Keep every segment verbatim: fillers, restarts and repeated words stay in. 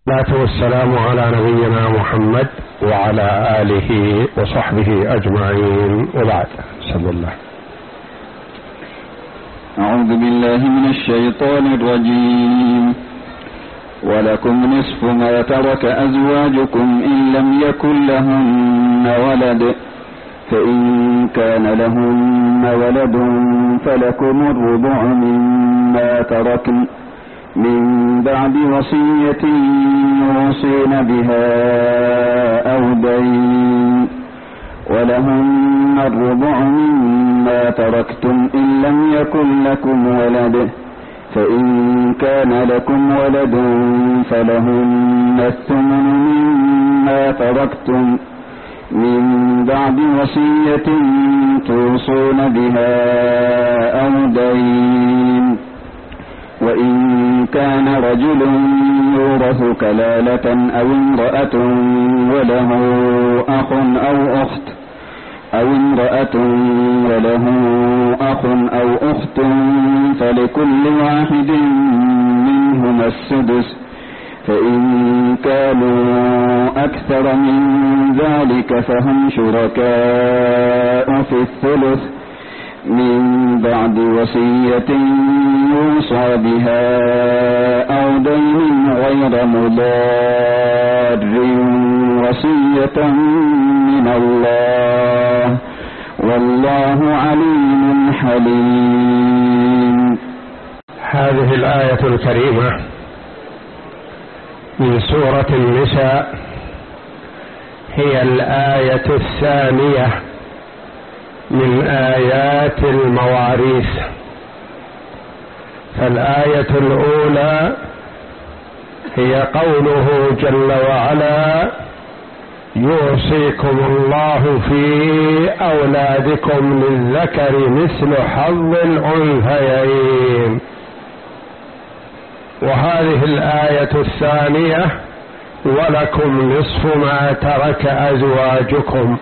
والصلاة والسلام على نبينا محمد وعلى آله وصحبه أجمعين، وبعد. بسم الله. أعوذ بالله من الشيطان الرجيم. ولكم نصف ما ترك أزواجكم إن لم يكن لهن ولد، فإن كان لهن ولد فلكم الربع مما تركن من بعد وصية يوصين بها أو دين، ولهن الربع مما تركتم إن لم يكن لكم ولد، فإن كان لكم ولد فلهن الثمن مما تركتم من بعد وصية توصون بها أو دين. وإن كان رجل يورث كلالة أو امرأة وله أخ أو أخت أو امرأة وله أخ أو أخت فلكل واحد منهما السدس، فإن كانوا أكثر من ذلك فهم شركاء في الثلث من بعد وصية يوصى بها أو دين غير مضار، وصية من الله، والله عليم حليم. هذه الآية الكريمة من سورة النساء هي الآية الثانية من آيات المواريث. فالآية الأولى هي قوله جل وعلا: يوصيكم الله في أولادكم للذكر مثل حظ الأنثيين. وهذه الآية الثانية: ولكم نصف ما ترك أزواجكم.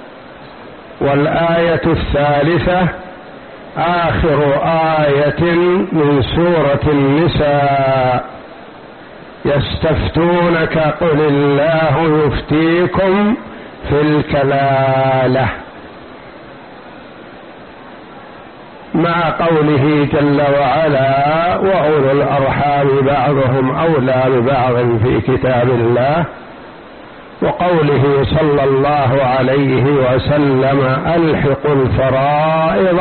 والآية الثالثة آخر آية من سورة النساء: يستفتونك قل الله يفتيكم في الكلالة، مع قوله جل وعلا: وأولو الأرحام بعضهم أولى ببعض في كتاب الله، وقوله صلى الله عليه وسلم: ألحقوا الفرائض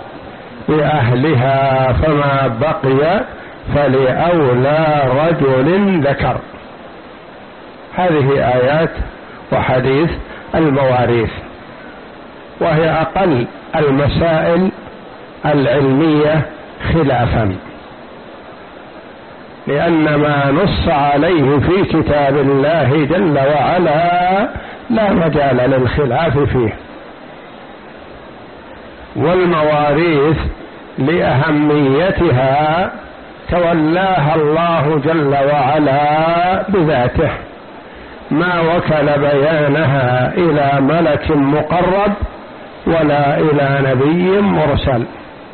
بأهلها فما بقي فلأولى رجل ذكر. هذه آيات وحديث المواريث، وهي أقل المسائل العلمية خلافا، لأن ما نص عليه في كتاب الله جل وعلا لا مجال للخلاف فيه. والمواريث لأهميتها تولاها الله جل وعلا بذاته، ما وكل بيانها إلى ملك مقرب ولا إلى نبي مرسل،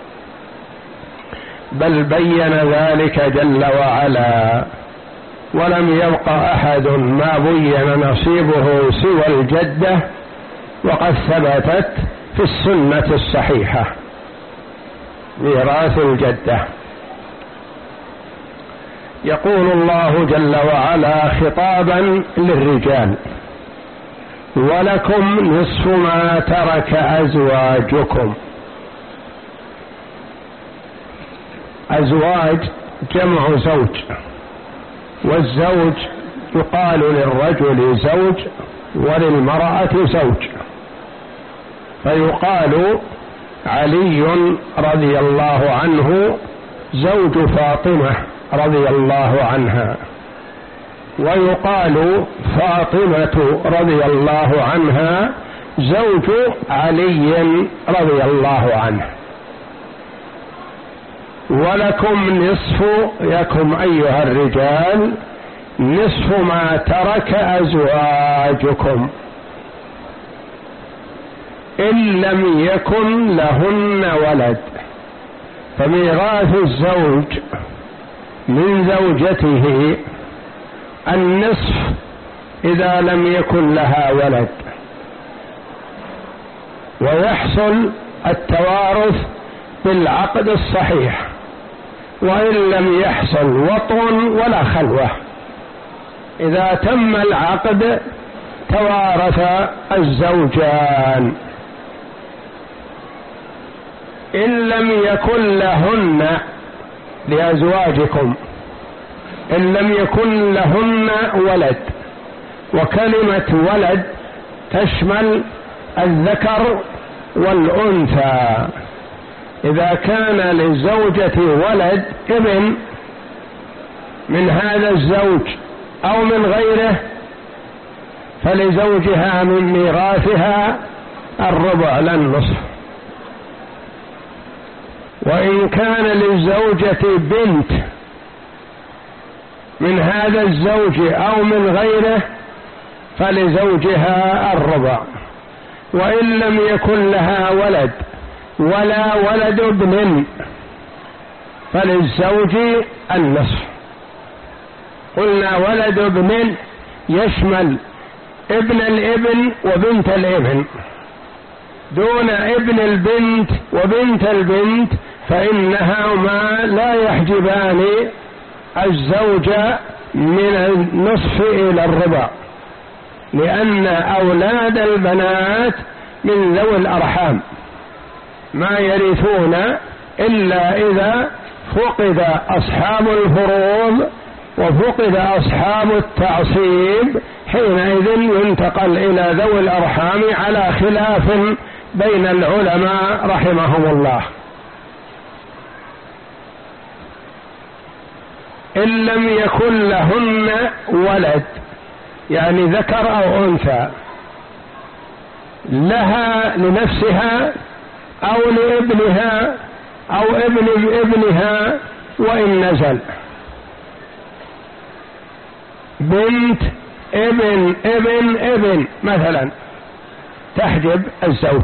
بل بين ذلك جل وعلا. ولم يبق أحد ما بين نصيبه سوى الجدة، وقد ثبتت في السنة الصحيحة ميراث الجدة. يقول الله جل وعلا خطابا للرجال: ولكم نصف ما ترك أزواجكم. أزواج جمع زوج، والزوج يقال للرجل زوج وللمرأة زوج. فيقال علي رضي الله عنه زوج فاطمة رضي الله عنها، ويقال فاطمة رضي الله عنها زوج علي رضي الله عنه. ولكم نصف، يكم أيها الرجال، نصف ما ترك أزواجكم إن لم يكن لهن ولد. فميراث الزوج من زوجته النصف إذا لم يكن لها ولد، ويحصل التوارث بالعقد الصحيح، وإن لم يحصل وطء ولا خلوة. إذا تم العقد توارث الزوجان. إن لم يكن لهن لأزواجكم إن لم يكن لهن ولد، وكلمة ولد تشمل الذكر والأنثى. إذا كان للزوجة ولد ابن من هذا الزوج أو من غيره فلزوجها من ميراثها الربع لا النصف. وإن كان للزوجة بنت من هذا الزوج أو من غيره فلزوجها الربع. وإن لم يكن لها ولد ولا ولد ابن فللزوج النصف. قلنا ولد ابن يشمل ابن الابن وبنت الابن، دون ابن البنت وبنت البنت فإنهما لا يحجبان الزوج من النصف إلى الربع، لأن أولاد البنات من ذوي الأرحام ما يرثون إلا إذا فقد أصحاب الفروض وفقد أصحاب التعصيب، حينئذ ينتقل إلى ذوي الأرحام على خلاف بين العلماء رحمهم الله. إن لم يكن لهن ولد يعني ذكر أو أنثى، لها لنفسها أو لابنها أو ابن ابنها وإن نزل، بنت ابن ابن ابن مثلا تحجب الزوج،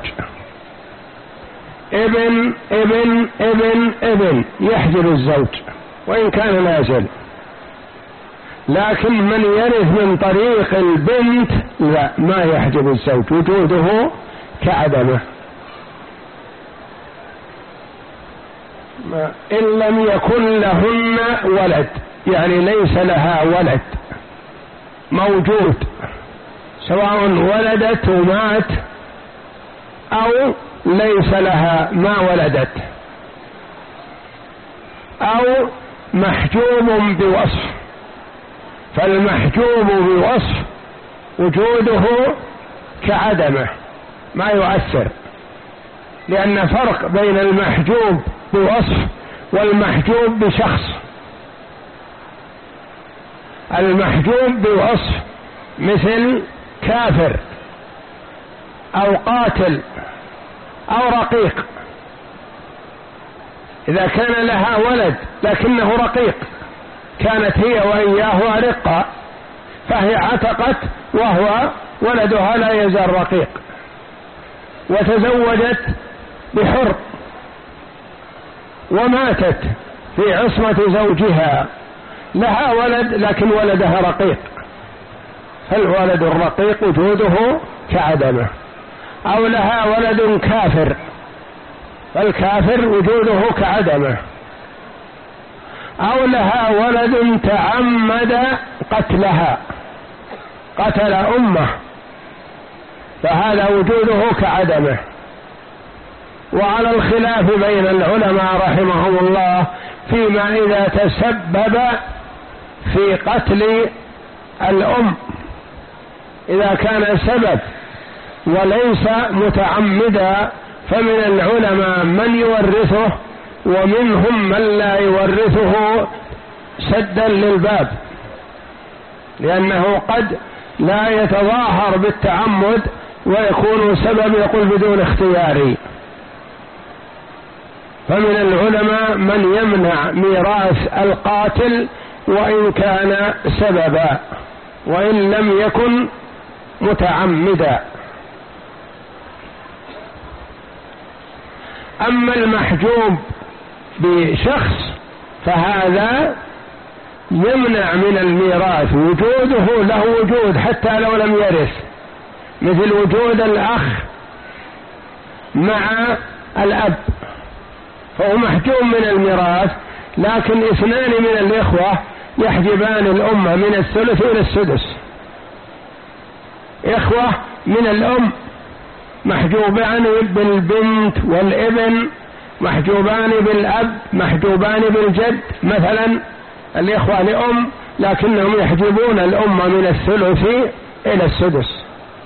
ابن ابن ابن ابن يحجب الزوج وإن كان نازل. لكن من يرث من طريق البنت لا، ما يحجب الزوج، وجوده كعدمه. إن لم يكن لهن ولد يعني ليس لها ولد موجود، سواء ولدت ومات أو ليس لها ما ولدت، أو محجوب بوصف، فالمحجوب بوصف وجوده كعدمه ما يؤثر، لأن فرق بين المحجوب بوصف والمحجوب بشخص. المحجوب بوصف مثل كافر أو قاتل أو رقيق، إذا كان لها ولد لكنه رقيق كانت هي وإياه أرقا فهي عتقت وهو ولدها لا يزال رقيق، وتزوجت بحر وماتت في عصمة زوجها، لها ولد لكن ولدها رقيق، فالولد الرقيق وجوده كعدمه. أو لها ولد كافر فالكافر وجوده كعدمه. أو لها ولد تعمد قتلها، قتل أمه، فهذا وجوده كعدمه. وعلى الخلاف بين العلماء رحمهم الله فيما إذا تسبب في قتل الأم، إذا كان سبب وليس متعمدا فمن العلماء من يورثه ومنهم من لا يورثه سدا للباب، لأنه قد لا يتظاهر بالتعمد ويكون سبب يقول بدون اختياري. فمن العلماء من يمنع ميراث القاتل وإن كان سببا وإن لم يكن متعمدا. أما المحجوب بشخص فهذا يمنع من الميراث وجوده له وجود حتى لو لم يرث، مثل وجود الأخ مع الأب فهو محجوم من الميراث، لكن اثنان من الإخوة يحجبان الأمة من الثلث إلى السدس. إخوة من الأم محجوبان بالبنت والابن، محجوبان بالأب، محجوبان بالجد، مثلا الإخوة لأم لكنهم يحجبون الأمة من الثلث إلى السدس.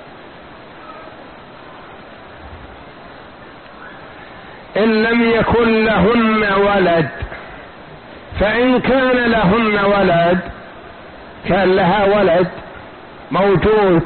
إن لم يكن لهن ولد، فإن كان لهن ولد، كان لها ولد موجود،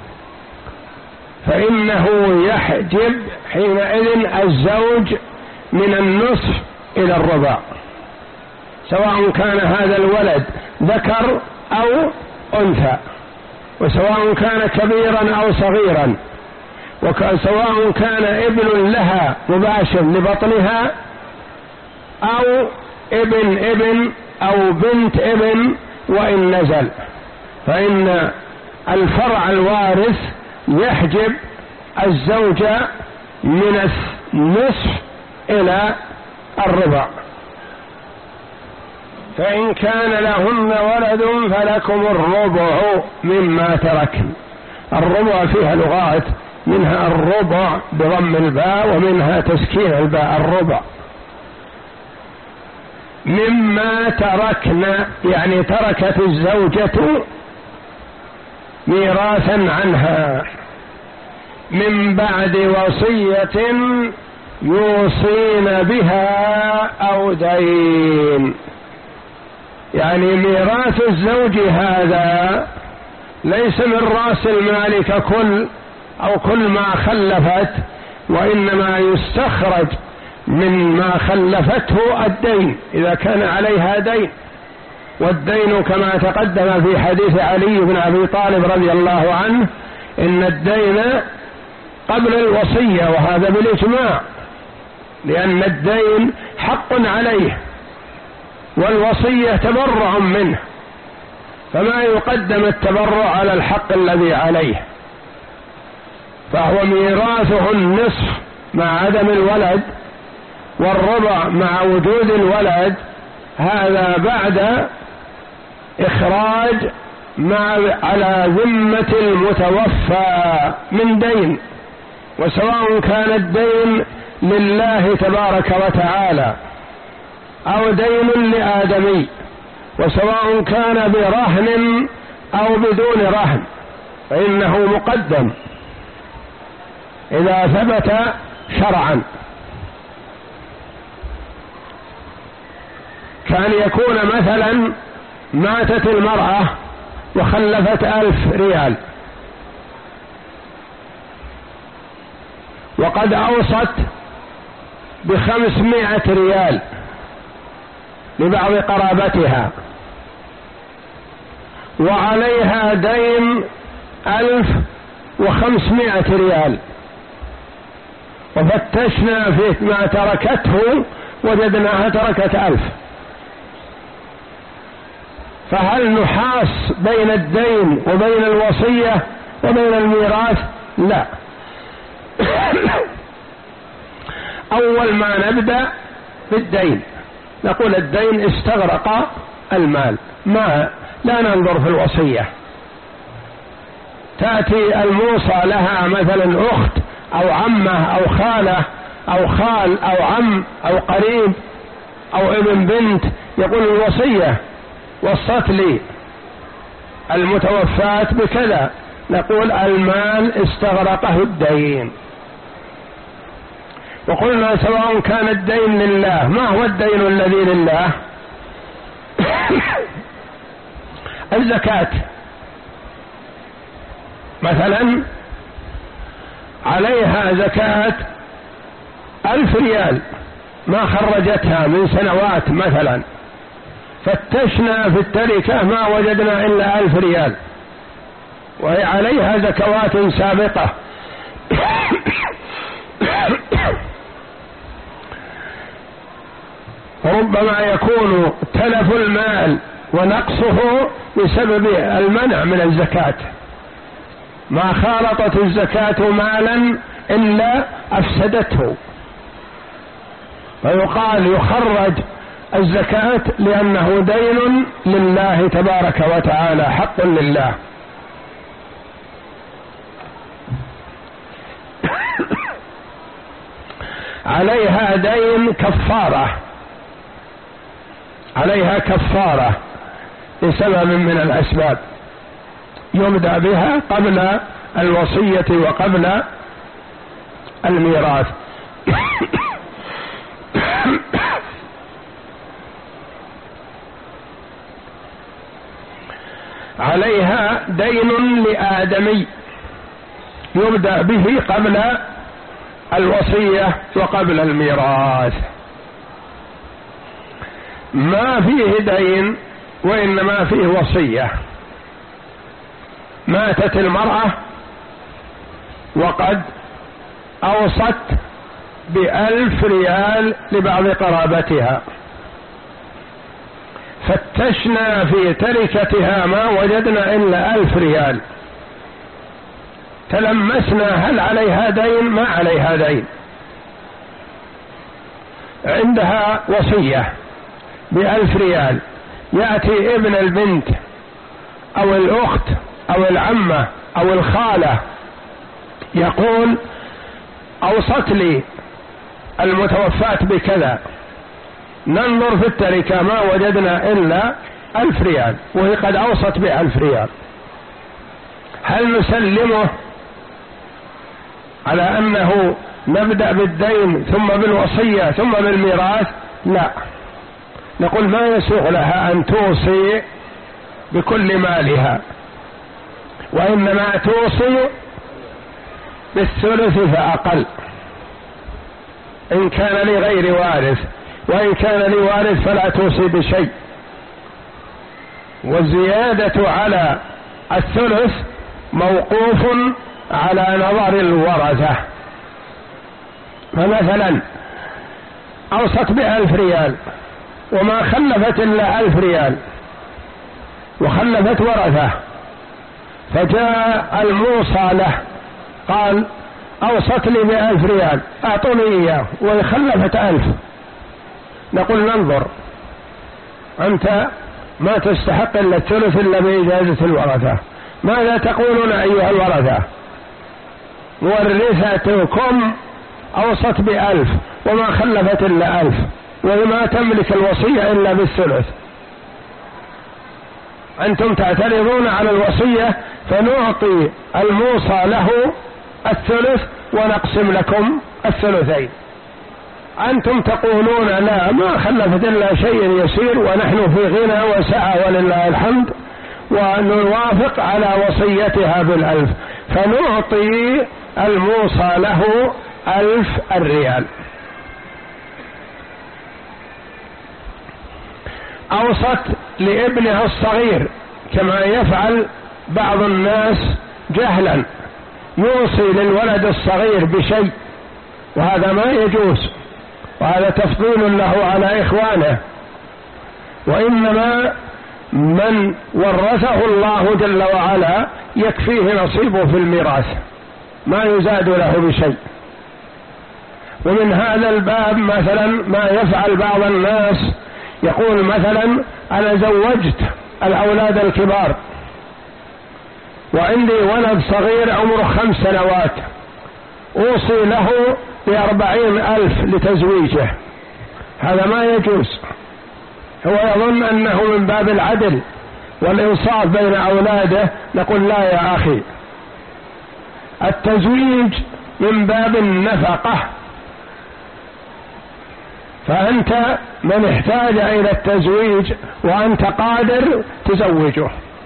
فإنه يحجب حينئذ الزوج من النصف إلى الربع، سواء كان هذا الولد ذكر أو أنثى، وسواء كان كبيرا أو صغيرا، وسواء كان ابن لها مباشر لبطنها أو ابن ابن أو بنت ابن وإن نزل، فإن الفرع الوارث يحجب الزوجة من النصف إلى الربع. فإن كان لهن ولد فلكم الربع مما تركن. الربع فيها لغات، منها الربع بضم الباء ومنها تسكين الباء، الربع مما تركنا، يعني تركت الزوجة ميراثا عنها من بعد وصية يوصين بها أو دين. يعني ميراث الزوج هذا ليس من رأس المال ككل أو كل ما خلفت، وإنما يستخرج من ما خلفته الدين إذا كان عليها دين. والدين كما تقدم في حديث علي بن أبي طالب رضي الله عنه إن الدين قبل الوصية، وهذا بالإجماع، لأن الدين حق عليه والوصية تبرع منه، فما يقدم التبرع على الحق الذي عليه، فهو ميراثه النصف مع عدم الولد والربع مع وجود الولد، هذا بعد إخراج ما على ذمة المتوفى من دين، وسواء كان الدين لله تبارك وتعالى أو دين لآدمي، وسواء كان برهن أو بدون رهن، فإنه مقدم إذا ثبت شرعا. كان يكون مثلا ماتت المرأة وخلفت ألف ريال، وقد أوصت بخمسمائة ريال لبعض قرابتها، وعليها دين ألف وخمسمائة ريال، وفتشنا في ما تركته وجدناها تركت ألف، فهل نحاس بين الدين وبين الوصية وبين الميراث؟ لا. أول ما نبدأ بالدين نقول الدين استغرق المال، ما لا ننظر في الوصية. تأتي الموصى لها مثلا أخت أو عمة أو خالة أو خال أو عم أو قريب أو ابن بنت، يقول الوصية وصت لي المتوفاة بكذا، نقول المال استغرقه الدين. وقلنا سواء كان الدين لله، ما هو الدين الذي لله؟ الزكاة مثلا عليها زكاة ألف ريال ما خرجتها من سنوات مثلا، فتشنا في التركة ما وجدنا إلا ألف ريال، وهي عليها زكوات سابقة. ربما يكون تلف المال ونقصه بسبب المنع من الزكاة. ما خالطت الزكاة مالا إلا أفسدته، فيقال يخرج الزكاة لأنه دين لله تبارك وتعالى، حق لله. عليها دين كفارة، عليها كفارة لسبب من الأسباب يبدأ بها قبل الوصية وقبل الميراث. عليها دين لآدمي يبدأ به قبل الوصية وقبل الميراث. ما فيه دين وإنما فيه وصية. ماتت المرأة وقد أوصت بألف ريال لبعض قرابتها، فتشنا في تركتها ما وجدنا إلا ألف ريال، تلمسنا هل عليها دين؟ ما عليها دين، عندها وصية بألف ريال. يأتي ابن البنت أو الأخت أو العمة أو الخالة يقول أوصت لي المتوفاة بكذا، ننظر في التركة ما وجدنا إلا ألف ريال وهي قد أوصت بألف ريال، هل نسلمه على أنه نبدأ بالدين ثم بالوصية ثم بالميراث؟ لا، نقول ما يسوغ لها أن توصي بكل مالها، وإنما توصي بالثلث فأقل إن كان لغير وارث، وإن كان لوارث فلا توصي بشيء. والزيادة على الثلث موقوف على نظر الورثة. فمثلا أوصت بألف ريال وما خلفت إلا ألف ريال وخلفت ورثة، فجاء الموصى له قال أوصت لي بألف ريال أعطوني إياه وخلفت ألف، نقول ننظر، أنت ما تستحق إلا الثلث إلا بإجازة الورثة، ماذا تقولون أيها الورثة؟ ورثتكم أوصت بألف وما خلفت إلا ألف وما تملك الوصية إلا بالثلث، أنتم تعترضون على الوصية فنعطي الموصى له الثلث ونقسم لكم الثلثين. أنتم تقولون لا، ما خلفت إلا شيء يسير ونحن في غنى وسعة ولله الحمد، ونوافق على وصيتها بالألف، فنعطي الموصى له ألف الريال. أوصت لابنها الصغير كما يفعل بعض الناس جهلا، يوصي للولد الصغير بشيء وهذا ما يجوز، وهذا تفضيل له على إخوانه، وإنما من ورثه الله جل وعلا يكفيه نصيبه في الميراث، ما يزاد له بشيء. ومن هذا الباب مثلا ما يفعل بعض الناس، يقول مثلا أنا زوجت الأولاد الكبار وعندي ولد صغير عمره خمس سنوات أوصي له بأربعين ألف لتزويجه، هذا ما يجوز. هو يظن أنه من باب العدل والإنصاف بين أولاده، نقول لا يا أخي، التزويج من باب النفقة، فأنت من احتاج إلى التزويج وأنت قادر تزوجه،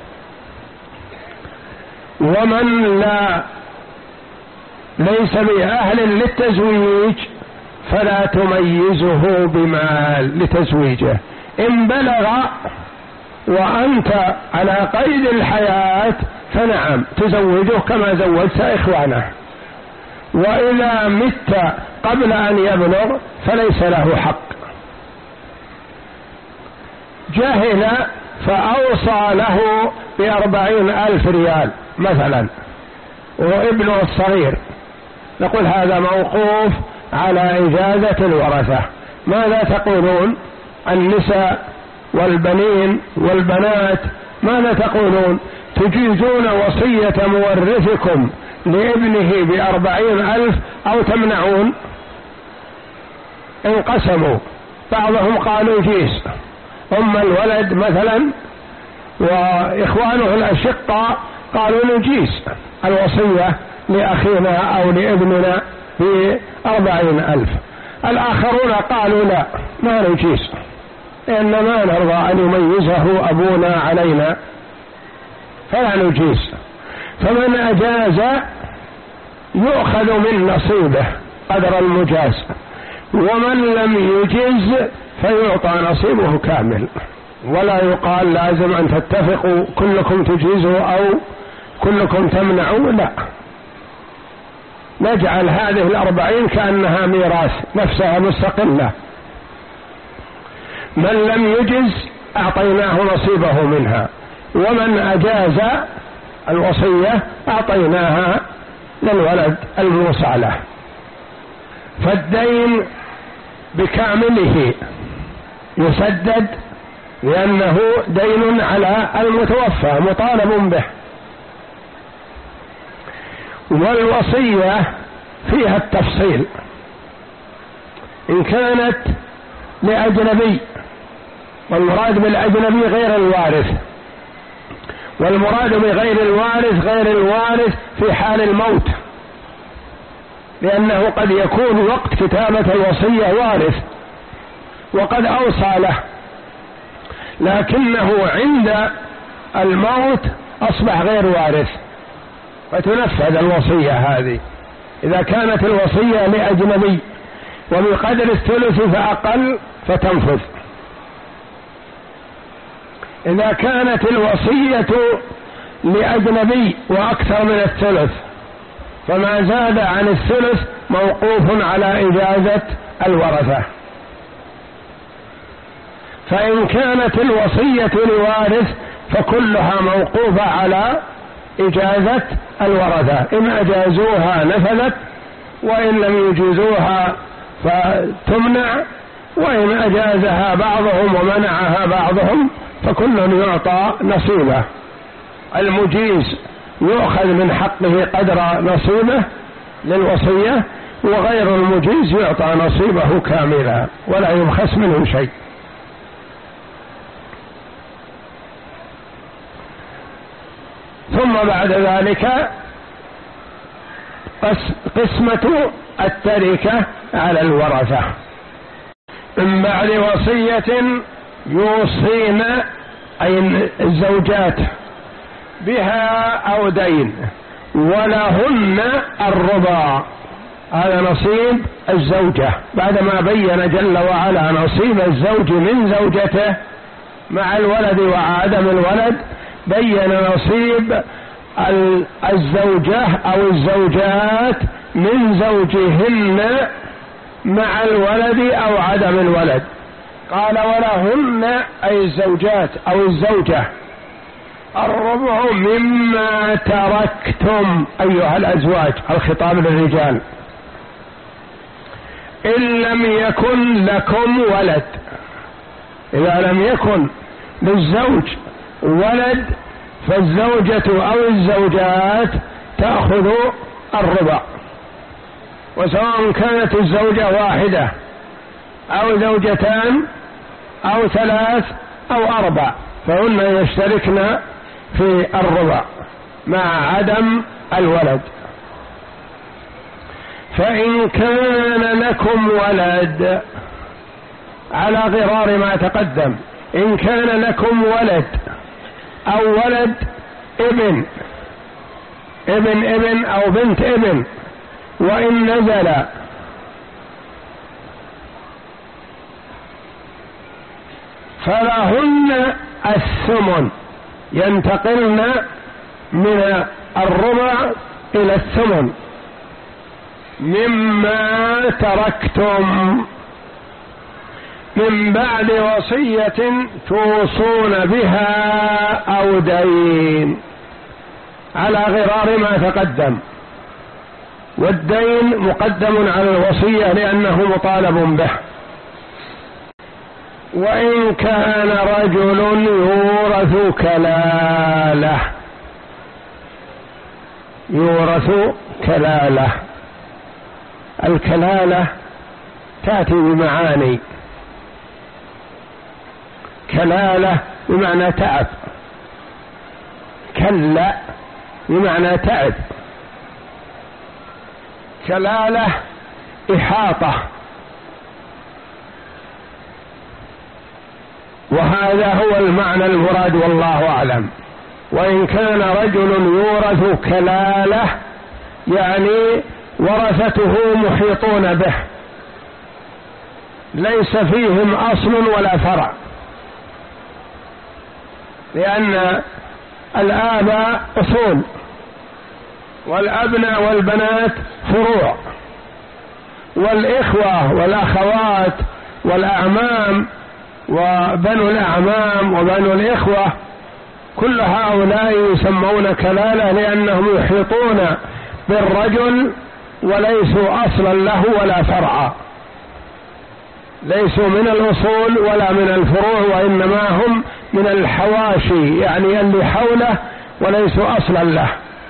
ومن لا ليس بأهل للتزويج فلا تميزه بمال لتزويجه. إن بلغ وأنت على قيد الحياة فنعم تزوجه كما زوجت إخوانه، وإذا مت قبل أن يبلغ فليس له حق. جهل فأوصى له بأربعين ألف ريال مثلا وابنه الصغير، نقول هذا موقوف على إجازة الورثة. ماذا تقولون؟ النساء والبنين والبنات ماذا تقولون؟ تجيزون وصية مورثكم لابنه بأربعين ألف أو تمنعون؟ انقسموا، بعضهم قالوا جيز، أم الولد مثلا وإخوانه الأشقاء قالوا نجيز الوصية لأخينا أو لابننا بأربعين ألف. الآخرون قالوا لا، ما نجيز، لأن ما نرضى أن يميزه أبونا علينا فلا نجيز. فمن أجاز يؤخذ من نصيبه قدر المجاز، ومن لم يجز فيعطى نصيبه كامل، ولا يقال لازم أن تتفقوا كلكم تجيزوا أو كلكم تمنعوا، لا، نجعل هذه الأربعين كأنها ميراث نفسها مستقلة. من لم يجز أعطيناه نصيبه منها، ومن أجاز الوصية أعطيناها للولد الموصى له. فالدين بكامله يسدد لأنه دين على المتوفى مطالب به. والوصية فيها التفصيل، إن كانت لأجنبي، والمراد بالأجنبي غير الوارث، والمراد بغير الوارث غير الوارث في حال الموت، لأنه قد يكون وقت كتابة الوصية وارث وقد أوصى له، لكنه عند الموت أصبح غير وارث فتنفذ الوصية هذه. إذا كانت الوصية لأجنبي وبقدر الثلث فأقل فتنفذ. إذا كانت الوصية لأجنبي وأكثر من الثلث فما زاد عن الثلث موقوف على إجازة الورثة. فإن كانت الوصية لوارث فكلها موقوفة على إجازة الورثة، إن أجازوها نفذت، وإن لم يجيزوها فتمنع، وإن أجازها بعضهم ومنعها بعضهم فكل يعطى نصيبه. المجيز يؤخذ من حقه قدر نصيبه للوصية، وغير المجيز يعطى نصيبه كاملا ولا يبخس منه شيء. ثم بعد ذلك قسمة التركة على الورثة من بعد وصية يوصين أي الزوجات بها أو دين ولهن الربع، هذا نصيب الزوجة بعدما بين جل وعلا نصيب الزوج من زوجته مع الولد وعدم الولد، بين نصيب الزوجة أو الزوجات من زوجهن مع الولد أو عدم الولد. قال ولهن أي الزوجات أو الزوجة الربع مما تركتم أيها الأزواج، الخطاب للرجال، إن لم يكن لكم ولد. إذا لم يكن للزوج ولد فالزوجة أو الزوجات تأخذ الربع، وسواء كانت الزوجة واحدة أو زوجتان أو ثلاث أو أربع فهن يشتركن في الربع مع عدم الولد. فإن كان لكم ولد على غرار ما تقدم، إن كان لكم ولد أو ولد ابن ابن ابن أو بنت ابن، وإن نزل فلهن الثمن، ينتقلن من الربع إلى الثمن مما تركتم. من بعد وصية توصون بها أو دين، على غرار ما تقدم، والدين مقدم على الوصية لأنه مطالب به. وإن كان رجل يورث كلالة، يورث كلالة، الكلالة تأتي بمعاني، كلالة بمعنى تعب، كلا بمعنى تعب، كلالة إحاطة، وهذا هو المعنى المراد والله أعلم. وإن كان رجل يورث كلالة يعني ورثته محيطون به، ليس فيهم أصل ولا فرع، لأن الآباء أصول والأبناء والبنات فروع، والإخوة والأخوات والأعمام وبنو الأعمام وبنو الإخوة كل هؤلاء يسمون كلالة لأنهم يحيطون بالرجل وليسوا أصلا له ولا فرعا، ليسوا من الأصول ولا من الفروع، وإنما هم من الحواشي يعني اللي حوله وليسوا أصلا له.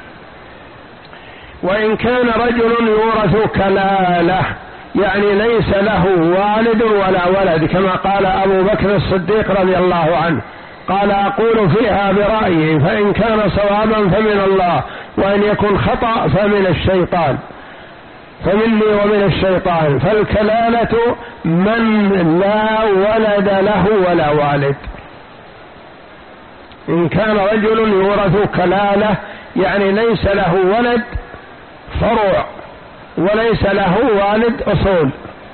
وإن كان رجل يورث كلالة يعني ليس له والد ولا ولد، كما قال أبو بكر الصديق رضي الله عنه، قال أقول فيها برأيي فإن كان صوابا فمن الله وإن يكن خطأ فمن الشيطان، فمني ومن الشيطان. فالكلالة من لا ولد له ولا والد. إن كان رجل يورث كلالة يعني ليس له ولد فروع وليس له والد أصول،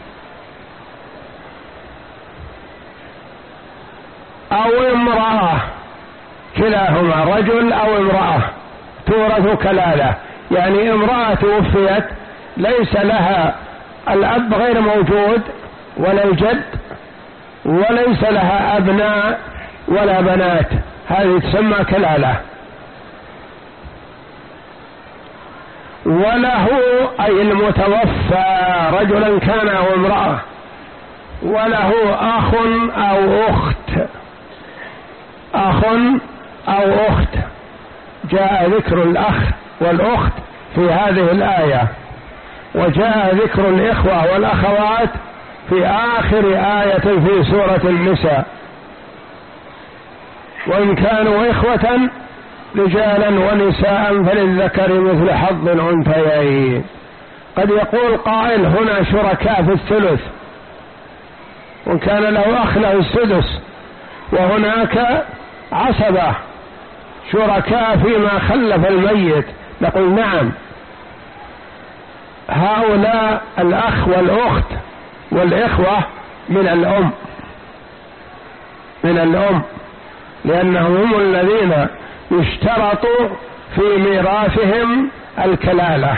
أو امرأة، كلاهما رجل أو امرأة تورث كلالة، يعني امرأة توفيت ليس لها الأب غير موجود ولا الجد وليس لها أبناء ولا بنات، هذه تسمى كلالة. وله أي المتوفى رجلا كان أو امرأة وله أخ أو أخت، أخ أو أخت، جاء ذكر الأخ والأخت في هذه الآية، وجاء ذكر الإخوة والأخوات في آخر آية في سورة النساء. وإن كانوا إخوة رجالا ونساء فللذكر مثل حظ الأنثيين. قد يقول قائل هنا شركاء في الثلث، وإن كان له أخ له السدس، وهناك عصبة شركاء فيما خلف الميت، نقول نعم، هؤلاء الأخ والأخت والإخوة من الأم، من الأم، لأنهم هم الذين يشترط في ميراثهم الكلالة،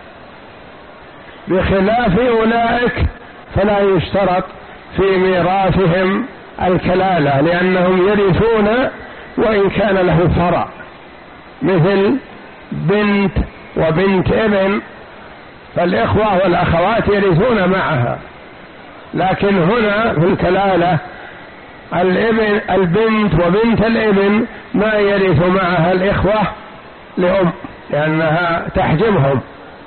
بخلاف أولئك فلا يشترط في ميراثهم الكلالة، لأنهم يرثون وإن كان له فرع، مثل بنت وبنت ابن، فالإخوة والأخوات يرثون معها، لكن هنا في الكلالة الابن البنت وبنت الابن ما يرث معها الإخوة لأم لأنها تحجبهم.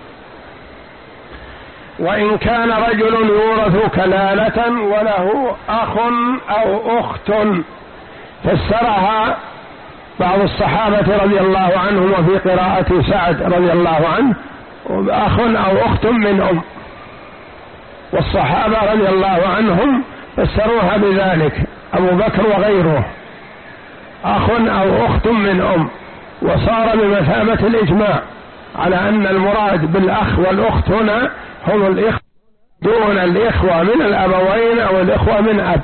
وإن كان رجل يورث كلالة وله أخ أو أخت، فسرها بعض الصحابة رضي الله عنهم وفي قراءة سعد رضي الله عنه أخ أو أخت من أم، والصحابة رضي الله عنهم فسروها بذلك، أبو بكر وغيره، أخ أو أخت من أم، وصار بمثابة الإجماع على أن المراد بالأخ والأخت هنا هم الإخوة دون الإخوة من الأبوين أو الإخوة من أب.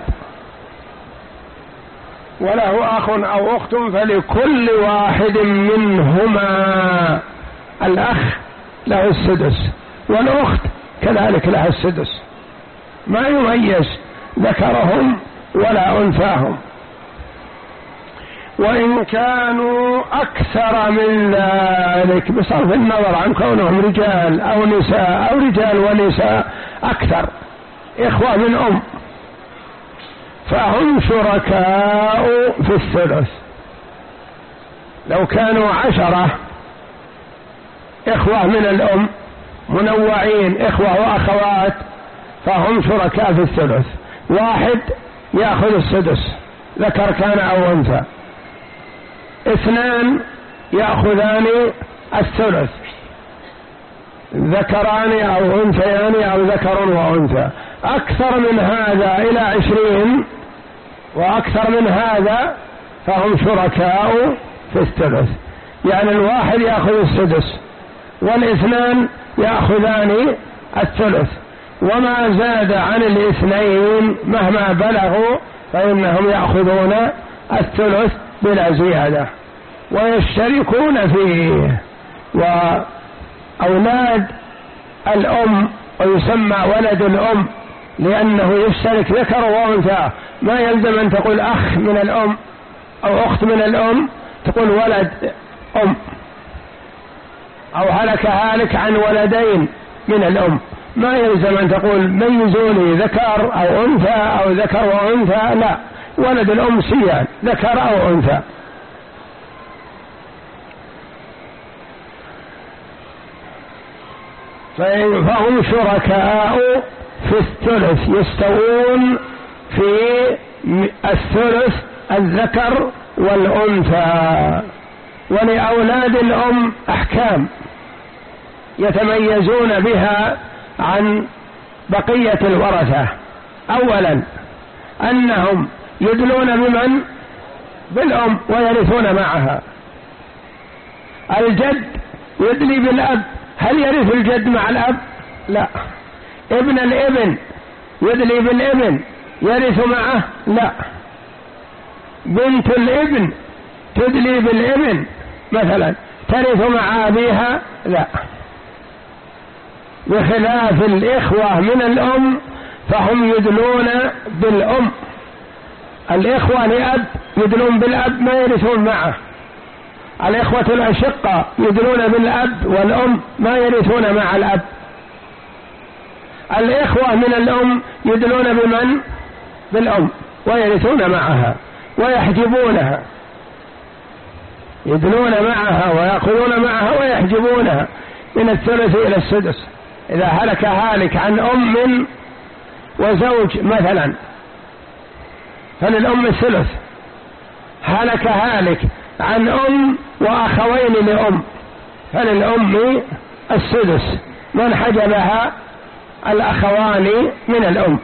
وله أخ أو أخت فلكل واحد منهما، الأخ له السدس والأخت كذلك لها السدس، ما يميز ذكرهم ولا أنثاهم. وإن كانوا أكثر من ذلك بصرف النظر عن كونهم رجال أو نساء أو رجال ونساء أكثر إخوة من أم، فهم شركاء في الثلث. لو كانوا عشرة إخوة من الأم منوعين إخوة وأخوات فهم شركاء في الثلث، واحد يأخذ السدس ذكر كان أو أنثى، اثنان يأخذان الثلث ذكران أو أنثيان أو ذكر وأنثى، أكثر من هذا إلى عشرين وأكثر من هذا فهم شركاء في الثلث. يعني الواحد يأخذ السدس والاثنان يأخذان الثلث، وما زاد عن الاثنين مهما بلغوا فإنهم يأخذون الثلث بلا زيادة ويشتركون فيه. وأولاد الأم ويسمى ولد الأم لأنه يشترك ذكر وأنثى، ما يلزم أن تقول أخ من الأم أو أخت من الأم، تقول ولد أم، أو هلك هالك عن ولدين من الأم، ما يلزم أن تقول ميزوني ذكر أو أنثى أو ذكر وأنثى، لا، ولد الأم سيان ذكر أو أنثى. فهم شركاء في الثلث يستوون في الثلث الذكر والأنثى. ولأولاد الأم أحكام يتميزون بها عن بقية الورثة. أولا أنهم يدلون بمن؟ بالأم ويرثون معها. الجد يدلي بالأب، هل يرث الجد مع الأب؟ لا. ابن الابن يدلي بالابن يرث معه؟ لا. بنت الابن تدلي بالابن مثلا ترث مع أبيها؟ لا. بخلاف الإخوة من الأم فهم يدلون بالأم. الإخوة لأب يدلون بالأب ما يرثون معه. الإخوة الأشقة يدلون بالأب والأم ما يرثون مع الأب. الإخوة من الأم يدلون بمن؟ بالأم ويرثون معها ويحجبونها، يدلون معها ويأخذون معها ويحجبونها من الثلث إلى السدس. إذا هلك هالك عن أم وزوج مثلا فللأم الثلث، هلك هالك عن أم وأخوين لأم فللأم السدس، من حجبها الأخوان من الأم.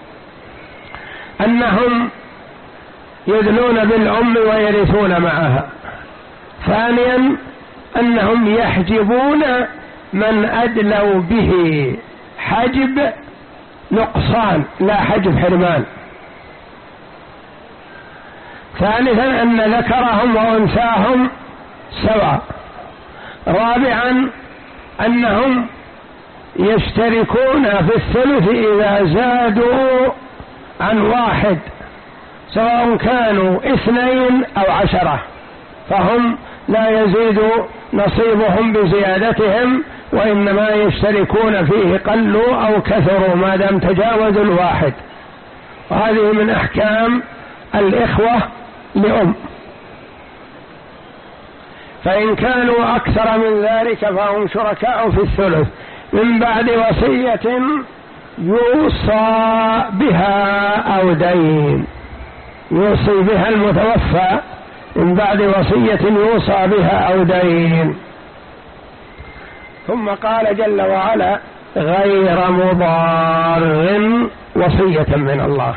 أنهم يدلون بالأم ويرثون معها. ثانيا أنهم يحجبون من أدلوا به حجب نقصان لا حجب حرمان. ثالثا أن ذكرهم وأنثاهم سواء. رابعا أنهم يشتركون في الثلث إذا زادوا عن واحد، سواء كانوا اثنين أو عشرة، فهم لا يزيد نصيبهم بزيادتهم وإنما يشتركون فيه قلوا أو كثروا ما دام تجاوزوا الواحد. وهذه من أحكام الإخوة لأم. فإن كانوا أكثر من ذلك فهم شركاء في الثلث من بعد وصية يوصى بها أو دين، يوصي بها المتوفى من بعد وصية يوصى بها أو دين. ثم قال جل وعلا غير مضار، وصية من الله.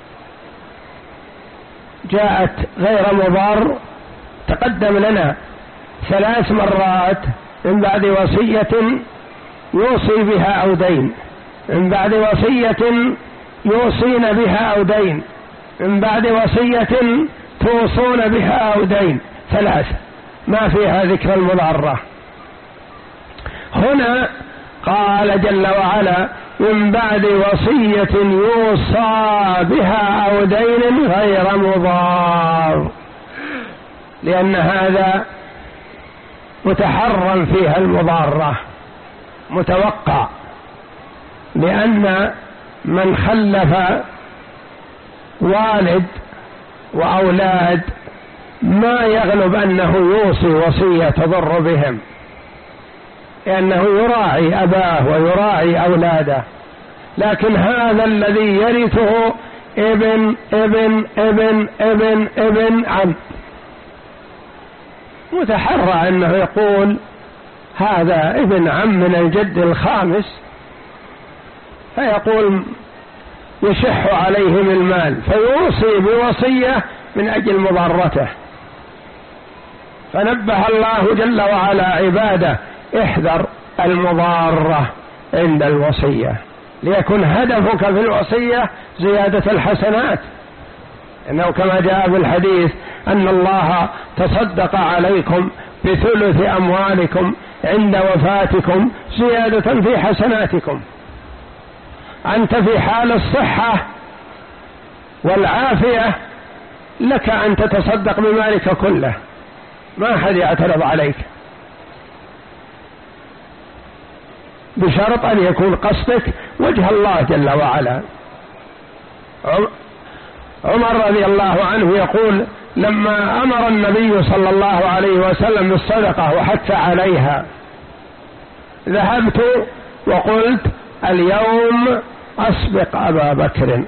جاءت غير مضار تقدم لنا ثلاث مرات من بعد وصية يوصي بها أو دين، من بعد وصية يوصين بها أو دين، من بعد وصية توصون بها أو دين، ثلاث ما فيها ذكر المضارة. هنا قال جل وعلا من بعد وصية يوصى بها أو دين غير مضار، لأن هذا متحرم فيها المضارة، متوقع، لأن من خلف والد وأولاد ما يغلب أنه يوصي وصية تضر بهم، لأنه يراعي أباه ويراعي أولاده. لكن هذا الذي يرثه ابن ابن ابن ابن ابن عم، متحرى أنه يقول هذا ابن عم من الجد الخامس، فيقول يشح عليهم المال فيوصي بوصية من أجل مضارته. فنبه الله جل وعلا عباده احذر المضارة عند الوصية، ليكن هدفك في الوصية زيادة الحسنات، إنه كما جاء في الحديث أن الله تصدق عليكم بثلث أموالكم عند وفاتكم زيادة في حسناتكم. أنت في حال الصحة والعافية لك أن تتصدق بمالك كله، ما أحد يعترض عليك، بشرط أن يكون قصدك وجه الله جل وعلا. عمر رضي الله عنه يقول لما أمر النبي صلى الله عليه وسلم بالصدقة وحث عليها، ذهبت وقلت اليوم أسبق أبا بكر،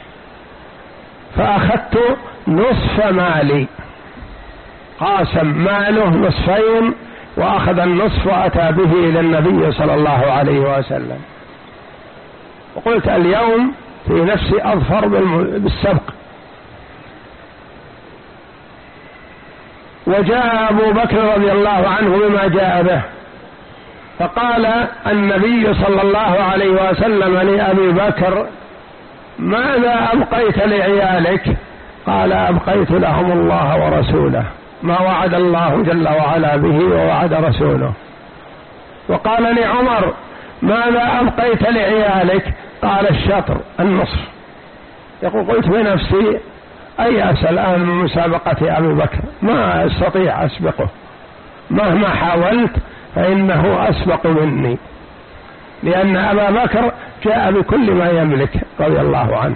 فأخذت نصف مالي، قاسم ماله نصفين وأخذ النصف وأتى به إلى النبي صلى الله عليه وسلم، وقلت اليوم في نفسي أظفر بالسبق. وجاء أبو بكر رضي الله عنه بما جاء به، فقال النبي صلى الله عليه وسلم لأبي بكر ماذا أبقيت لعيالك؟ قال أبقيت لهم الله ورسوله، ما وعد الله جل وعلا به ووعد رسوله. وقال لعمر ماذا أبقيت لعيالك؟ قال الشطر، النصف. يقول قلت بنفسي أيأس الآن من مسابقة أبي بكر، ما أستطيع أسبقه، مهما حاولت فإنه أسبق مني، لأن أبا بكر جاء بكل ما يملك رضي الله عنه،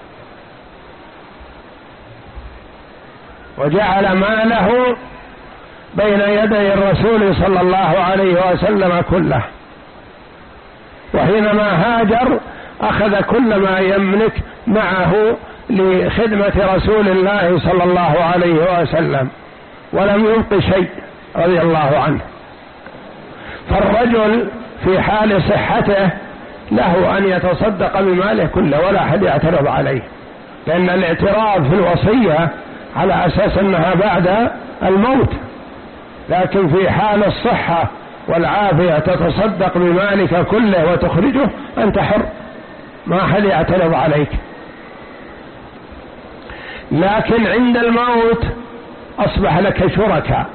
وجعل ماله بين يدي الرسول صلى الله عليه وسلم كله، وحينما هاجر أخذ كل ما يملك معه لخدمة رسول الله صلى الله عليه وسلم، ولم يبق شيء رضي الله عنه. فالرجل في حال صحته له أن يتصدق بماله كله ولا أحد يعترض عليه، لأن الاعتراض في الوصية على أساس أنها بعد الموت، لكن في حال الصحة والعافية تتصدق بمالك كله وتخرجه أنت حر، ما أحد يعترض عليك. لكن عند الموت أصبح لك شركاء،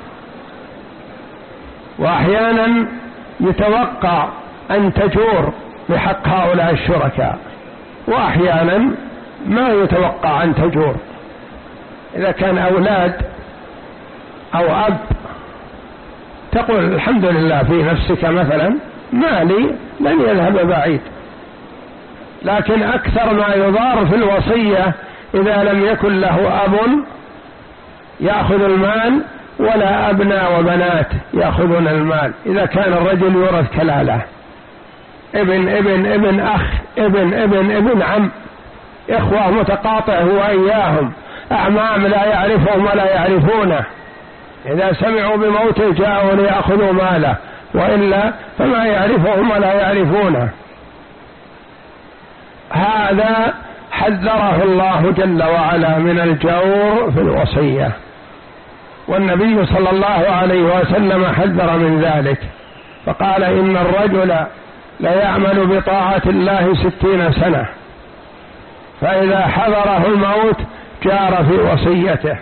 وأحيانا يتوقع أن تجور بحق هؤلاء الشركاء، وأحيانا ما يتوقع أن تجور. إذا كان أولاد أو أب تقول الحمد لله في نفسك مثلا مالي لن يذهب بعيد، لكن أكثر ما يضار في الوصية إذا لم يكن له أب يأخذ المال ولا أبناء وبنات يأخذون المال. إذا كان الرجل يورث كلالة، ابن ابن ابن أخ ابن ابن ابن عم، إخوة متقاطع هو إياهم، أعمام لا يعرفهم ولا يعرفونه، إذا سمعوا بموته جاءوا ليأخذوا ماله، وإلا فما يعرفهم ولا يعرفونه. هذا حذره الله جل وعلا من الجور في الوصية، والنبي صلى الله عليه وسلم حذر من ذلك، فقال إن الرجل لا يعمل بطاعة الله ستين سنة، فإذا حضره الموت جار في وصيته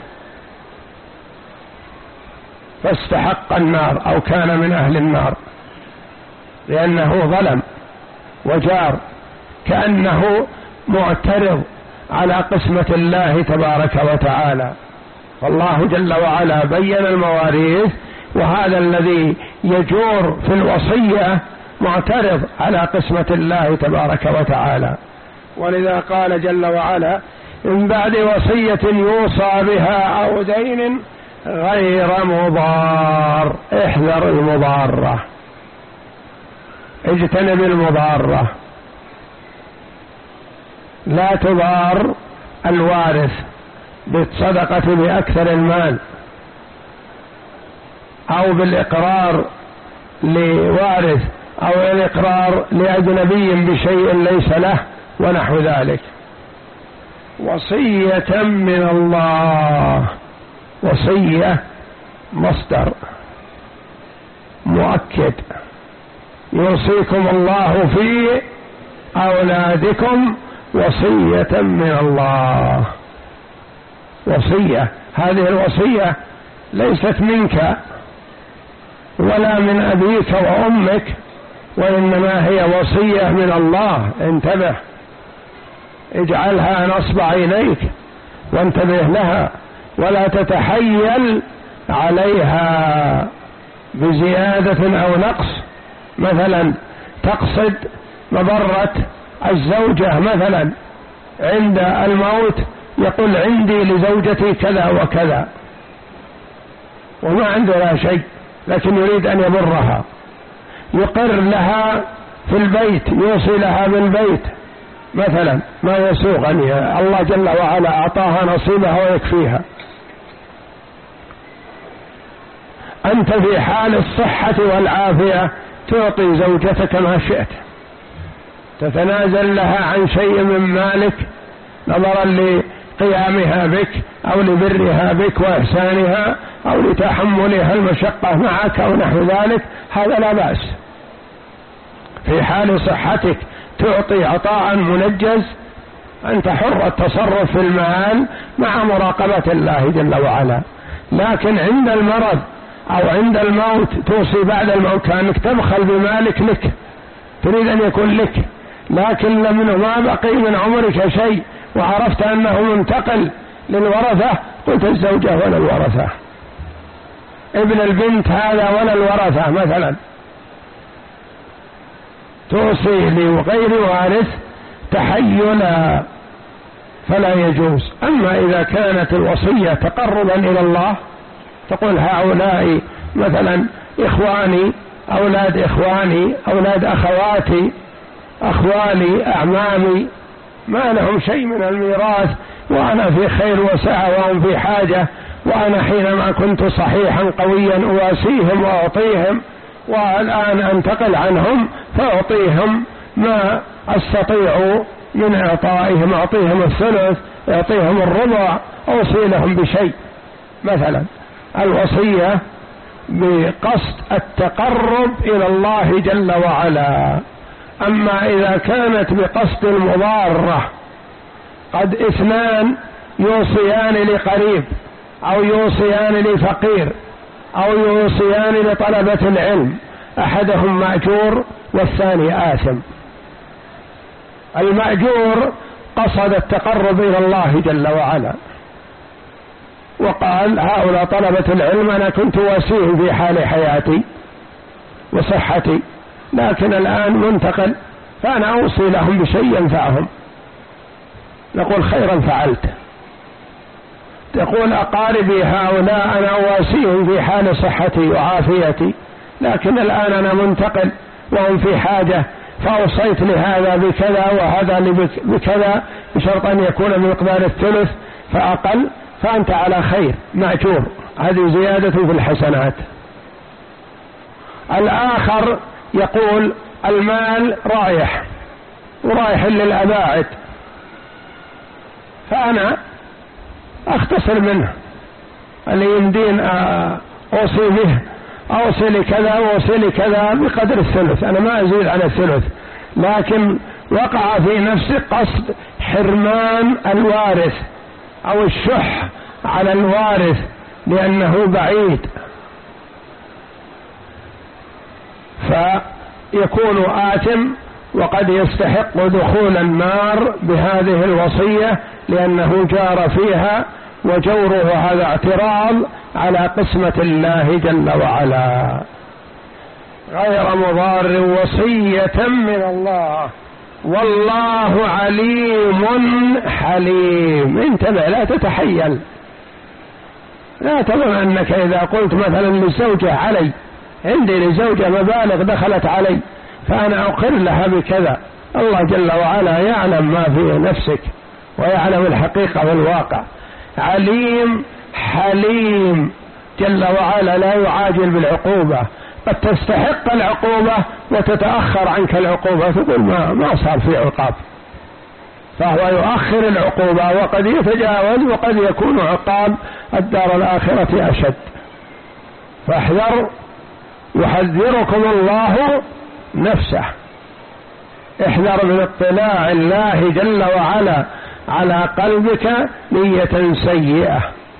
فاستحق النار أو كان من أهل النار، لأنه ظلم وجار، كأنه معترض على قسمة الله تبارك وتعالى. فالله جل وعلا بين المواريث، وهذا الذي يجور في الوصية معترض على قسمة الله تبارك وتعالى. ولذا قال جل وعلا: من بعد وصية يوصى بها أو دين غير مضار. احذر المضارة، اجتنب المضارة، لا تضار الوارث بالصدقة بأكثر المال، أو بالإقرار لوارث، أو الإقرار لأجنبي بشيء ليس له ونحو ذلك. وصية من الله، وصية مصدر مؤكد، يوصيكم الله في أولادكم وصية من الله. وصية، هذه الوصية ليست منك ولا من أبيك وأمك، وإنما هي وصية من الله. انتبه، اجعلها نصب عينيك وانتبه لها، ولا تتحيل عليها بزيادة أو نقص. مثلا تقصد مضرة الزوجة، مثلا عند الموت يقول عندي لزوجتي كذا وكذا، وما عنده لا شيء، لكن يريد أن يبرها، يقر لها في البيت، يوصي لها بالبيت مثلا، ما يسوغ أن الله جل وعلا أعطاها نصيبها ويكفيها. أنت في حال الصحة والعافية تعطي زوجتك ما شئت، تتنازل لها عن شيء من مالك نظرا لقيامها بك أو لبرها بك وإحسانها أو لتحملها المشقة معك أو نحو ذلك، هذا لا بأس. في حال صحتك تعطي عطاء منجز، أنت حر التصرف في المال مع مراقبة الله جل وعلا. لكن عند المرض أو عند الموت توصي بعد الموت، كأنك تبخل بمالك لك، تريد أن يكون لك، لكن لمن ما بقي من عمرك شيء وعرفت أنه منتقل للورثة، قلت الزوجة ولا الورثة، ابن البنت هذا ولا الورثة مثلا، توصي لغير وارث تحيلا فلا يجوز. أما إذا كانت الوصية تقربا إلى الله، تقول هؤلاء مثلا إخواني، أولاد إخواني، أولاد أخواتي، أخوالي، أعمامي، ما لهم شيء من الميراث، وأنا في خير وسعة وهم في حاجة، وأنا حينما كنت صحيحا قويا أواسيهم وأعطيهم، والآن أنتقل عنهم فأعطيهم ما أستطيع من إعطائهم، أعطيهم الثلث، أعطيهم الربع، أوصي لهم بشيء مثلا. الوصية بقصد التقرب إلى الله جل وعلا. أما إذا كانت بقصد المضارة، قد اثنان يوصيان لقريب أو يوصيان لفقير أو يوصيان لطلبة العلم، أحدهم مأجور والثاني آثم. المأجور قصد التقرب إلى الله جل وعلا، وقال هؤلاء طلبة العلم أنا كنت واسيهم في حال حياتي وصحتي، لكن الآن منتقل، فأنا أوصي لهم بشيء ينفعهم، نقول خيرا فعلت. تقول أقاربي هؤلاء أنا أواسيهم في حال صحتي وعافيتي، لكن الآن أنا منتقل وهم في حاجة، فأوصيت لهذا بكذا وهذا بكذا بشرط أن يكون بمقدار الثلث فأقل، فأنت على خير مأجور، هذه زيادة في الحسنات. الآخر يقول المال رايح ورايح للأباعد، فأنا أختصر منه اللي يمدين أوصي به، أوصي لكذا وأوصي لكذا بقدر الثلث، أنا ما أزيد على الثلث، لكن وقع في نفسه قصد حرمان الوارث أو الشح على الوارث لأنه بعيد، فيكون آثم وقد يستحق دخول النار بهذه الوصية لأنه جار فيها، وجوره هذا اعتراض على قسمة الله جل وعلا. غير مضار وصية من الله، والله عليم حليم. انتبه، لا تتحيل، لا تظن أنك إذا قلت مثلا للزوجة علي، عندي لزوجة مبالغ دخلت علي فأنا أقر لها بكذا. الله جل وعلا يعلم ما في نفسك ويعلم الحقيقة والواقع. عليم حليم جل وعلا، لا يعاجل بالعقوبة. قد تستحق العقوبة وتتأخر عنك العقوبة، تقول ما, ما صار في عقاب، فهو يؤخر العقوبة وقد يتجاوز، وقد يكون عقاب الدار الآخرة أشد. فاحذر، يحذركم الله نفسه. احذر من اطلاع الله جل وعلا على قلبك نية سيئة.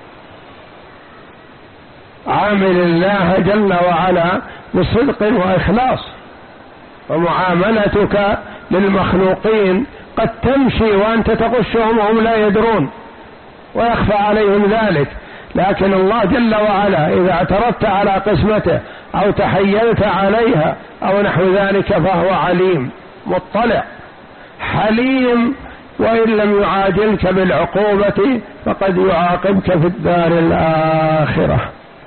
عامل الله جل وعلا بصدق وإخلاص، ومعاملتك للمخلوقين قد تمشي وأنت تغشهم وهم لا يدرون ويخفى عليهم ذلك، لكن الله جل وعلا إذا اعترضت على قسمته أو تحيلت عليها أو نحو ذلك فهو عليم مطلع حليم، وإن لم يعاجلك بالعقوبة فقد يعاقبك في الدار الآخرة.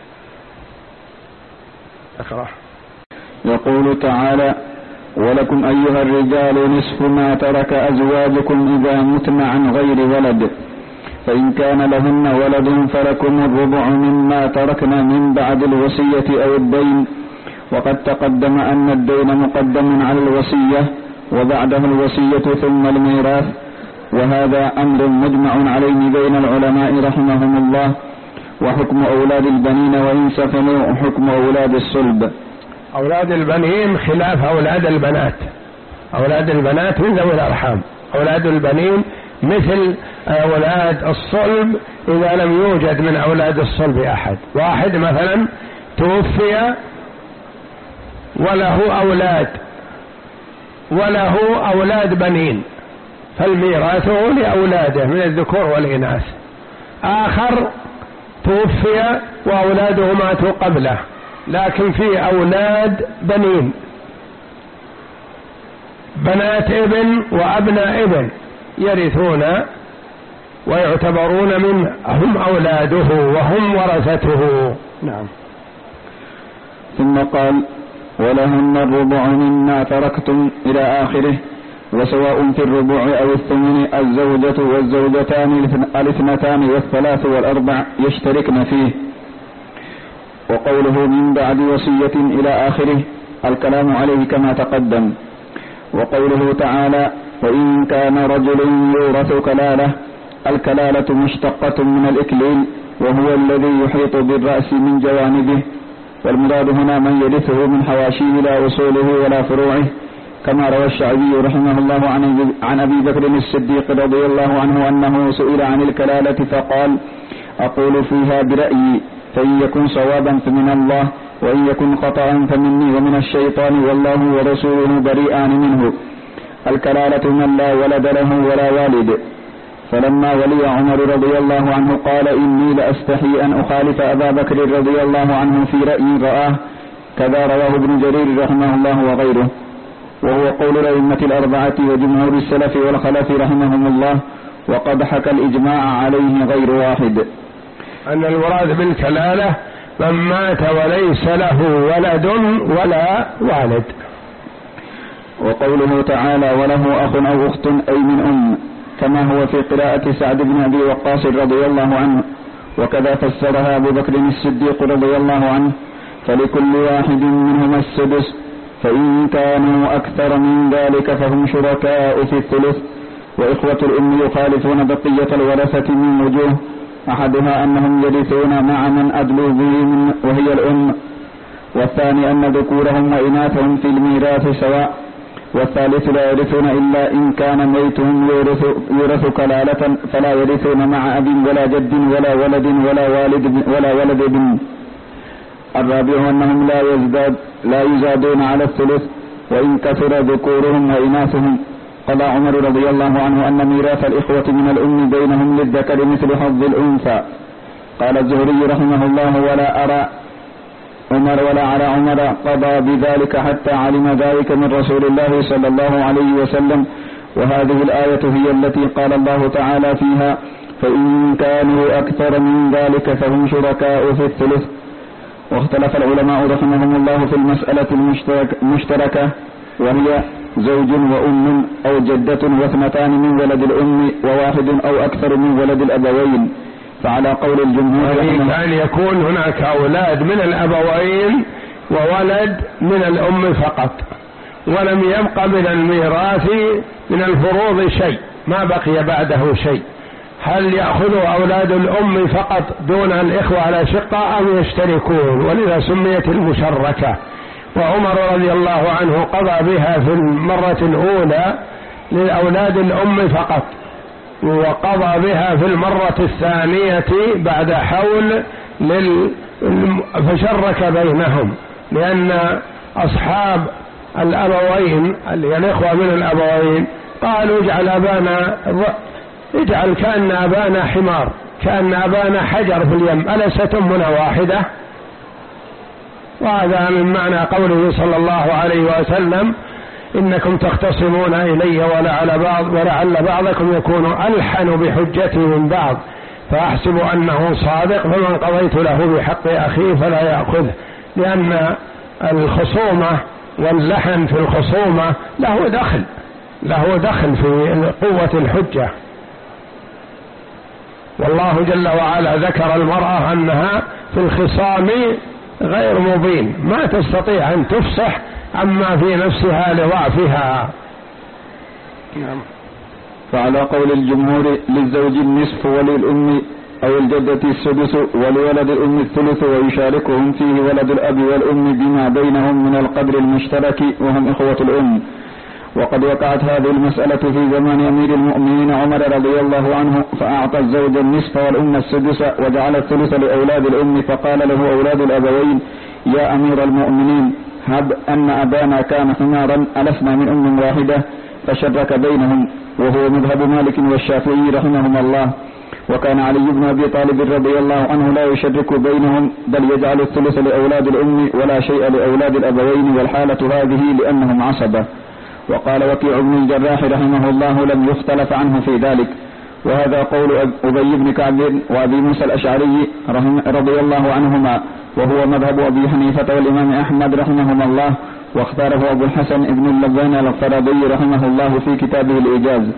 اقرأ. يقول تعالى: ولكم أيها الرجال نصف ما ترك أزواجكم إذا متن عن غير ولد، فإن كان لهن ولد فلكم الربع مما تركنا من بعد الوصية أو الدين. وقد تقدم أن الدين مقدم على الوصية وبعده الوصية ثم الميراث، وهذا أمر مجمع عليه بين العلماء رحمهم الله. وحكم أولاد البنين وإن سفلوا حكم أولاد الصلب. أولاد البنين خلاف أولاد البنات. أولاد البنات من ذوي الأرحام، أولاد البنين مثل أولاد الصلب إذا لم يوجد من أولاد الصلب أحد. واحد مثلا توفي وله أولاد وله أولاد بنين، فالميراثه لأولاده من الذكور والإناث. آخر توفي وأولاده ماتوا قبله، لكن في أولاد بنين، بنات ابن وأبناء ابن يرثون ويعتبرون من هم أولاده وهم ورثته. نعم. ثم قال: ولهن الربع مما تركتم إلى آخره. وسواء في الربع أو الثمن الزوجة والزوجتان الاثنتان والثلاث والأربع يشتركن فيه. وقوله من بعد وصية إلى آخره الكلام عليه كما تقدم. وقوله تعالى: وإن كان رجل يورث كلالة، الكلالة مشتقة من الإكليل وهو الذي يحيط بالرأس من جوانبه، والمراد هنا من يرثه من حواشيه لا أصوله ولا فروعه، كما روى الشعبي رحمه الله عن أبي بكر الصديق رضي الله عنه أنه سئل عن الكلالة فقال: أقول فيها برأيي، فإن يكن صوابا فمن الله، وإن يكن خطأ فمني ومن الشيطان، والله ورسوله بريئان منه. الكلالة من لا ولد له ولا والد. فلما ولي عمر رضي الله عنه قال: إني لأستحي أن أخالف أبا بكر رضي الله عنه في رأي رآه. كذا رواه ابن جرير رحمه الله وغيره، وهو قول الأئمة الأربعة وجمهور السلف والخلف رحمهم الله، وقد حكى الإجماع عليه غير واحد. أن المراد بالكلالة من مات وليس له ولد ولا والد. وقوله تعالى: وله أخ أو أخت أي من أم، كما هو في قراءة سعد بن أبي وقاص رضي الله عنه، وكذا فسرها أبو بكر الصديق رضي الله عنه: فلكل واحد منهما السدس، فإن كانوا أكثر من ذلك فهم شركاء في الثلث. وإخوة الأم يخالفون بقية الورثة من وجوه، أحدها أنهم يرثون مع من أدلوا به وهي الأم، والثاني أن ذكورهم وإناثهم في الميراث سواء، والثالث لا يرثون إلا إن كان ميتهم يورث, يورث كلالة، فلا يرثون مع أب ولا جد ولا ولد ولا والد ولا ولد ابن. الرابع أنهم لا يزداد لا يزادون على الثلث، وإن كثر ذكورهم وإناثهم. قضى عمر رضي الله عنه أن ميراث الإخوة من الأم بينهم للذكر مثل حظ الأنثى. قال الزهري رحمه الله: ولا أرى عمر ولا على عمر قضى بذلك حتى علم ذلك من رسول الله صلى الله عليه وسلم. وهذه الآية هي التي قال الله تعالى فيها: فإن كانوا أكثر من ذلك فهم شركاء في الثلث. واختلف العلماء رحمهم الله في المسألة المشتركة، وهي زوج وأم أو جدة واثنتان من ولد الأم وواحد أو أكثر من ولد الأبوين. فعلى قول الجمهور أن يكون هناك أولاد من الأبوين وولد من الأم فقط، ولم يبق من الميراث من الفروض شيء، ما بقي بعده شيء. هل يأخذ أولاد الأم فقط دون الإخوة على شقة أم يشتركون؟ ولذا سميت المشركة. وعمر رضي الله عنه قضى بها في المرة الأولى للأولاد الأم فقط، وقضى بها في المرة الثانية بعد حول لل... فشرك بينهم، لأن أصحاب الأبوين اللي الإخوة من الأبوين قالوا: اجعل أبانا اجعل كأن أبانا حمار، كأن أبانا حجر في اليم، أليس تمنا واحدة؟ وهذا من معنى قوله صلى الله عليه وسلم: إنكم تختصمون إلي ولعل بعض ولعل بعضكم يكون ألحن بحجته من بعض، فأحسب أنه صادق، فمن قضيت له بحق أخيه فلا يأخذه. لأن الخصومة واللحن في الخصومة له دخل له دخل في قوة الحجة. والله جل وعلا ذكر المرأة أنها في الخصام غير مبين، ما تستطيع أن تفصح عما في نفسها لضعفها. نعم. فعلى قول الجمهور للزوج النصف وللأم أو الجدة السدس ولولد الأم الثلث، ويشاركهم فيه ولد الأب والأم بما بينهم من القدر المشترك وهم إخوة الأم. وقد وقعت هذه المسألة في زمان أمير المؤمنين عمر رضي الله عنه، فأعطى الزوج النصف والأم السدس وجعل الثلث لأولاد الأم، فقال له أولاد الأبوين: يا أمير المؤمنين، هب أن أبانا كان حمارا ألسنا من أم واحدة، فشرك بينهم، وهو مذهب مالك والشافعي رحمهما الله. وكان علي بن أبي طالب رضي الله عنه لا يشرك بينهم، بل يجعل الثلث لأولاد الأم ولا شيء لأولاد الأبوين، والحالة هذه لأنهم عصبة. وقال وكيع بن الجراح رحمه الله: لم يختلف عنه في ذلك. وهذا قول أبي بن كعب وأبي موسى الأشعري رضي الله عنهما، وهو مذهب أبي حنيفة والإمام أحمد رحمهما الله، واختاره أبو الحسن ابن اللبان الفرابي رحمه الله في كتابه الإيجاز.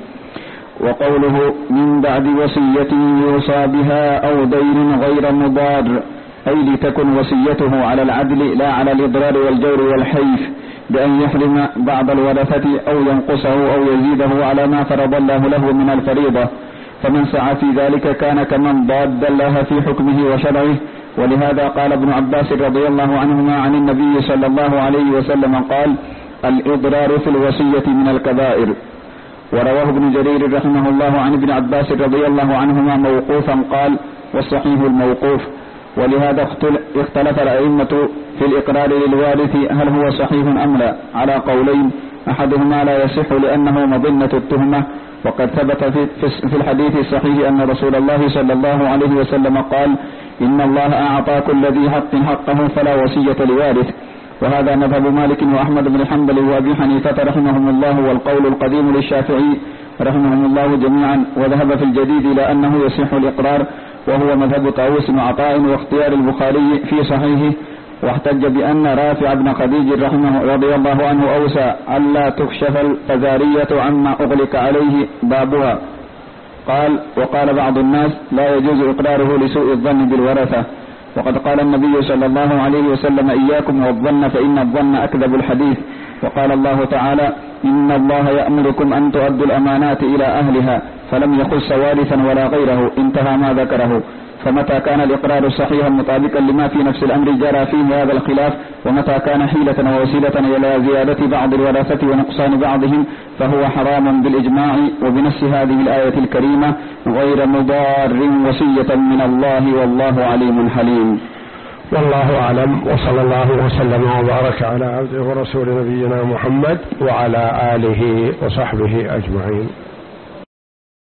وقوله من بعد وصية يوصى بها أو دين غير مضار، أي لتكن وصيته على العدل لا على الإضرار والجور والحيف، بأن يحرم بعض الورثة أو ينقصه أو يزيده على ما فرض الله له من الفريضة. فمن سعى في ذلك كان كمن ضاد الله في حكمه وشرعه. ولهذا قال ابن عباس رضي الله عنهما عن النبي صلى الله عليه وسلم قال: الإضرار في الوصية من الكبائر. ورواه ابن جرير رحمه الله عن ابن عباس رضي الله عنهما موقوفا قال: والصحيح الموقوف. ولهذا اختلف الأئمة في الإقرار للوارث هل هو صحيح أم لا، على قولين: أحدهما لا يصح لأنه مظنة التهمة، وقد ثبت في الحديث الصحيح أن رسول الله صلى الله عليه وسلم قال: إن الله أعطى كل ذي حق حقه فلا وصية لوارث. وهذا مذهب مالك وأحمد بن حنبل وأبي حنيفة رحمهم الله، والقول القديم للشافعي رحمهم الله جميعا. وذهب في الجديد إلى أنه يصح الإقرار، وهو مذهب طاووس وعطاء واختيار البخاري في صحيحه. واحتج بأن رافع بن خديج رحمه رضي الله عنه أوسى ألا تكشف الفزارية عما أغلق عليه بابها. قال: وقال بعض الناس لا يجوز إقراره لسوء الظن بالورثة. وقد قال النبي صلى الله عليه وسلم: إياكم والظن فإن الظن أكذب الحديث. وقال الله تعالى: إن الله يأمركم أن تؤدوا الأمانات إلى أهلها، فلم يخص وارثا ولا غيره، انتهى ما ذكره. فمتى كان الإقرار صحيحا مطابقا لما في نفس الأمر جرى فيه هذا الخلاف، ومتى كان حيلة ووسيلة إلى زيادة بعض الورثة ونقصان بعضهم فهو حرام بالإجماع وبنص هذه الآية الكريمة: غير مضار، وصية من الله والله عليم حليم. والله أعلم، وصلى الله وسلم وبارك على عبده ورسول نبينا محمد وعلى آله وصحبه أجمعين.